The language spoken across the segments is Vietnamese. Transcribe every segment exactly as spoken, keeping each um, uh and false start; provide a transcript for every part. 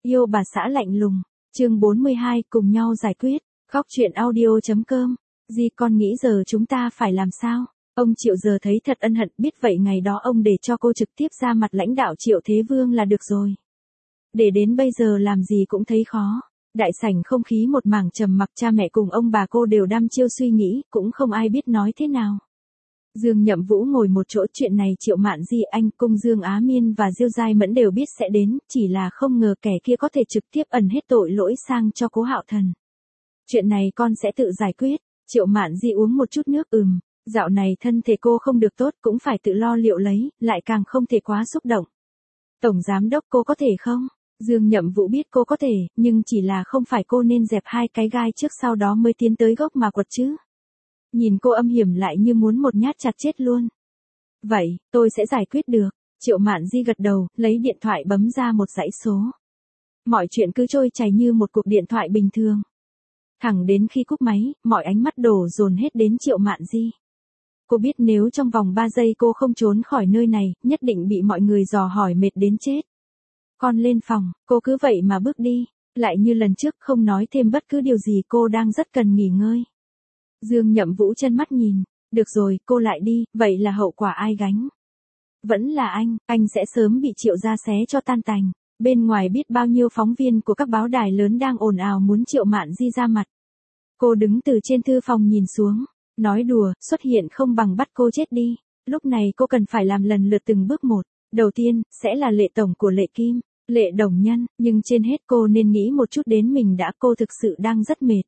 Yêu bà xã lạnh lùng. Chương bốn mươi hai, cùng nhau giải quyết. Góc truyện audio.com. Di con nghĩ giờ chúng ta phải làm sao? Ông Triệu giờ thấy thật ân hận, biết vậy ngày đó ông để cho cô trực tiếp ra mặt lãnh đạo Triệu Thế Vương là được rồi. Để đến bây giờ làm gì cũng thấy khó. Đại sảnh không khí một mảng trầm mặc, cha mẹ cùng ông bà cô đều đăm chiêu suy nghĩ, cũng không ai biết nói thế nào. Dương Nhậm Vũ ngồi một chỗ, chuyện này Triệu Mạn Di, anh, Cung Dương Á Miên và Diêu Giai Mẫn đều biết sẽ đến, chỉ là không ngờ kẻ kia có thể trực tiếp ẩn hết tội lỗi sang cho Cố Hạo Thần. Chuyện này con sẽ tự giải quyết. Triệu Mạn Di uống một chút nước, ừm, dạo này thân thể cô không được tốt, cũng phải tự lo liệu lấy, lại càng không thể quá xúc động. Tổng giám đốc, cô có thể không? Dương Nhậm Vũ biết cô có thể, nhưng chỉ là không phải cô nên dẹp hai cái gai trước sau đó mới tiến tới gốc mà quật chứ. Nhìn cô âm hiểm lại như muốn một nhát chặt chết luôn. Vậy, tôi sẽ giải quyết được. Triệu Mạn Di gật đầu, lấy điện thoại bấm ra một dãy số. Mọi chuyện cứ trôi chảy như một cuộc điện thoại bình thường. Thẳng đến khi cúp máy, mọi ánh mắt đổ dồn hết đến Triệu Mạn Di. Cô biết nếu trong vòng ba giây cô không trốn khỏi nơi này, nhất định bị mọi người dò hỏi mệt đến chết. Con lên phòng, cô cứ vậy mà bước đi, lại như lần trước không nói thêm bất cứ điều gì, cô đang rất cần nghỉ ngơi. Dương Nhậm Vũ chân mắt nhìn, được rồi, cô lại đi, vậy là hậu quả ai gánh? Vẫn là anh, anh sẽ sớm bị Triệu gia xé cho tan tành. Bên ngoài biết bao nhiêu phóng viên của các báo đài lớn đang ồn ào muốn Triệu Mạn Di ra mặt. Cô đứng từ trên thư phòng nhìn xuống, nói đùa, xuất hiện không bằng bắt cô chết đi. Lúc này cô cần phải làm lần lượt từng bước một. Đầu tiên, sẽ là Lệ tổng của Lệ Kim, Lệ Đồng Nhân, nhưng trên hết cô nên nghĩ một chút đến mình đã, cô thực sự đang rất mệt.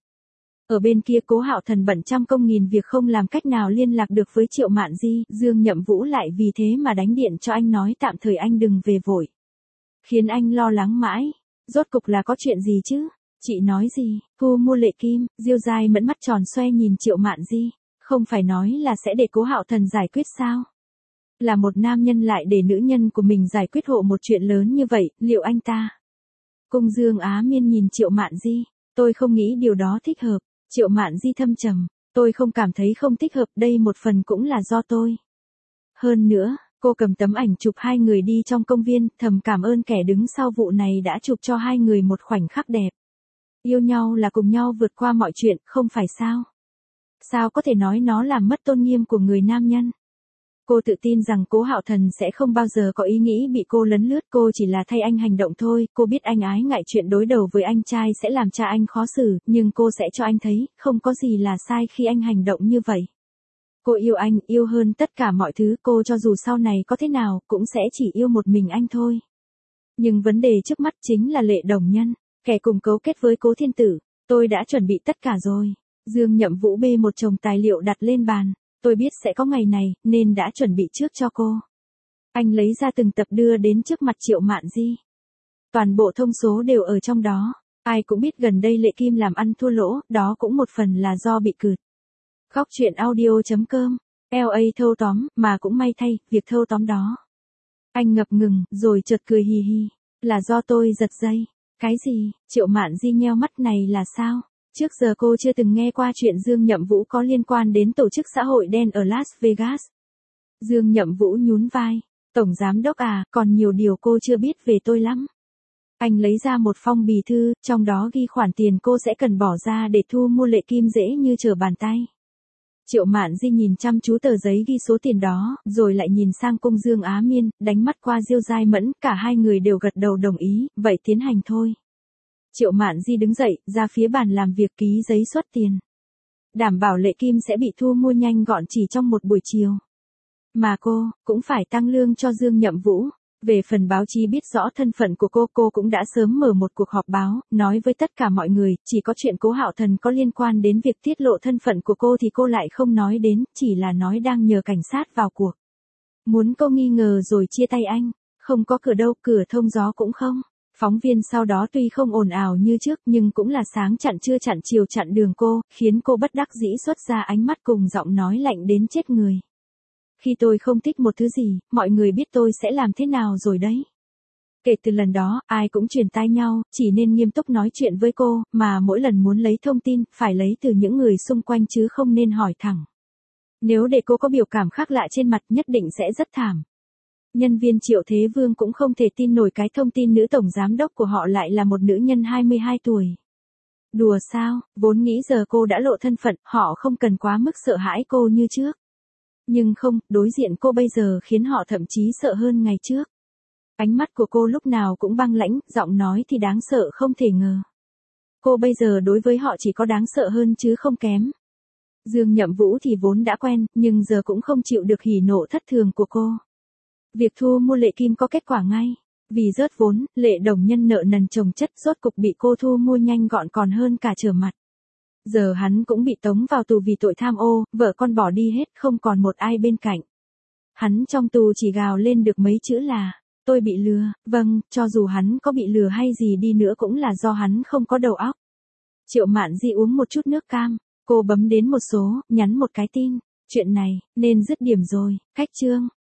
Ở bên kia Cố Hạo Thần bận trăm công nghìn việc không làm cách nào liên lạc được với Triệu Mạn Di, Dương Nhậm Vũ lại vì thế mà đánh điện cho anh nói tạm thời anh đừng về vội. Khiến anh lo lắng mãi, rốt cục là có chuyện gì chứ? Chị nói gì? Thu mua Lệ Kim, Diêu Giai Mẫn mắt tròn xoe nhìn Triệu Mạn Di, không phải nói là sẽ để Cố Hạo Thần giải quyết sao? Là một nam nhân lại để nữ nhân của mình giải quyết hộ một chuyện lớn như vậy, liệu anh ta? Cung Dương Á Miên nhìn Triệu Mạn Di, tôi không nghĩ điều đó thích hợp. Triệu Mạn Di thâm trầm, tôi không cảm thấy không thích hợp, đây một phần cũng là do tôi. Hơn nữa, cô cầm tấm ảnh chụp hai người đi trong công viên, thầm cảm ơn kẻ đứng sau vụ này đã chụp cho hai người một khoảnh khắc đẹp. Yêu nhau là cùng nhau vượt qua mọi chuyện, không phải sao? Sao có thể nói nó làm mất tôn nghiêm của người nam nhân? Cô tự tin rằng Cố Hạo Thần sẽ không bao giờ có ý nghĩ bị cô lấn lướt, cô chỉ là thay anh hành động thôi, cô biết anh ái ngại chuyện đối đầu với anh trai sẽ làm cha anh khó xử, nhưng cô sẽ cho anh thấy, không có gì là sai khi anh hành động như vậy. Cô yêu anh, yêu hơn tất cả mọi thứ, cô cho dù sau này có thế nào, cũng sẽ chỉ yêu một mình anh thôi. Nhưng vấn đề trước mắt chính là Lệ Đồng Nhân, kẻ cùng cấu kết với Cố Thiên Tử, tôi đã chuẩn bị tất cả rồi. Dương Nhậm Vũ bê một chồng tài liệu đặt lên bàn. Tôi biết sẽ có ngày này, nên đã chuẩn bị trước cho cô. Anh lấy ra từng tập đưa đến trước mặt Triệu Mạn Di. Toàn bộ thông số đều ở trong đó. Ai cũng biết gần đây Lệ Kim làm ăn thua lỗ, đó cũng một phần là do bị cượt. Góc truyện audio.com, lờ a thâu tóm, mà cũng may thay, việc thâu tóm đó. Anh ngập ngừng, rồi chợt cười hì hì. Là do tôi giật dây. Cái gì? Triệu Mạn Di nheo mắt, này là sao? Trước giờ cô chưa từng nghe qua chuyện Dương Nhậm Vũ có liên quan đến tổ chức xã hội đen ở Las Vegas. Dương Nhậm Vũ nhún vai. Tổng giám đốc à, còn nhiều điều cô chưa biết về tôi lắm. Anh lấy ra một phong bì thư, trong đó ghi khoản tiền cô sẽ cần bỏ ra để thu mua Lệ Kim dễ như trở bàn tay. Triệu Mạn Di nhìn chăm chú tờ giấy ghi số tiền đó, rồi lại nhìn sang Cung Dương Á Miên, đánh mắt qua Diêu Giai Mẫn, cả hai người đều gật đầu đồng ý, vậy tiến hành thôi. Triệu Mạn Di đứng dậy, ra phía bàn làm việc ký giấy xuất tiền. Đảm bảo Lệ Kim sẽ bị thu mua nhanh gọn chỉ trong một buổi chiều. Mà cô, cũng phải tăng lương cho Dương Nhậm Vũ. Về phần báo chí biết rõ thân phận của cô, cô cũng đã sớm mở một cuộc họp báo, nói với tất cả mọi người, chỉ có chuyện Cố Hạo Thần có liên quan đến việc tiết lộ thân phận của cô thì cô lại không nói đến, chỉ là nói đang nhờ cảnh sát vào cuộc. Muốn cô nghi ngờ rồi chia tay anh, không có cửa đâu, cửa thông gió cũng không. Phóng viên sau đó tuy không ồn ào như trước nhưng cũng là sáng chặn trưa chặn chiều chặn đường cô, khiến cô bất đắc dĩ xuất ra ánh mắt cùng giọng nói lạnh đến chết người. Khi tôi không thích một thứ gì, mọi người biết tôi sẽ làm thế nào rồi đấy. Kể từ lần đó, ai cũng truyền tai nhau, chỉ nên nghiêm túc nói chuyện với cô, mà mỗi lần muốn lấy thông tin, phải lấy từ những người xung quanh chứ không nên hỏi thẳng. Nếu để cô có biểu cảm khác lạ trên mặt nhất định sẽ rất thảm. Nhân viên Triệu Thế Vương cũng không thể tin nổi cái thông tin nữ tổng giám đốc của họ lại là một nữ nhân hai mươi hai tuổi. Đùa sao, vốn nghĩ giờ cô đã lộ thân phận, họ không cần quá mức sợ hãi cô như trước. Nhưng không, đối diện cô bây giờ khiến họ thậm chí sợ hơn ngày trước. Ánh mắt của cô lúc nào cũng băng lãnh, giọng nói thì đáng sợ không thể ngờ. Cô bây giờ đối với họ chỉ có đáng sợ hơn chứ không kém. Dương Nhậm Vũ thì vốn đã quen, nhưng giờ cũng không chịu được hỉ nộ thất thường của cô. Việc thu mua Lệ Kim có kết quả ngay. Vì rớt vốn, Lệ Đồng Nhân nợ nần chồng chất rốt cục bị cô thu mua nhanh gọn còn hơn cả trở mặt. Giờ hắn cũng bị tống vào tù vì tội tham ô, vợ con bỏ đi hết, không còn một ai bên cạnh. Hắn trong tù chỉ gào lên được mấy chữ là, tôi bị lừa, vâng, cho dù hắn có bị lừa hay gì đi nữa cũng là do hắn không có đầu óc. Triệu Mạn Di uống một chút nước cam, cô bấm đến một số, nhắn một cái tin, chuyện này, nên dứt điểm rồi, cách chương.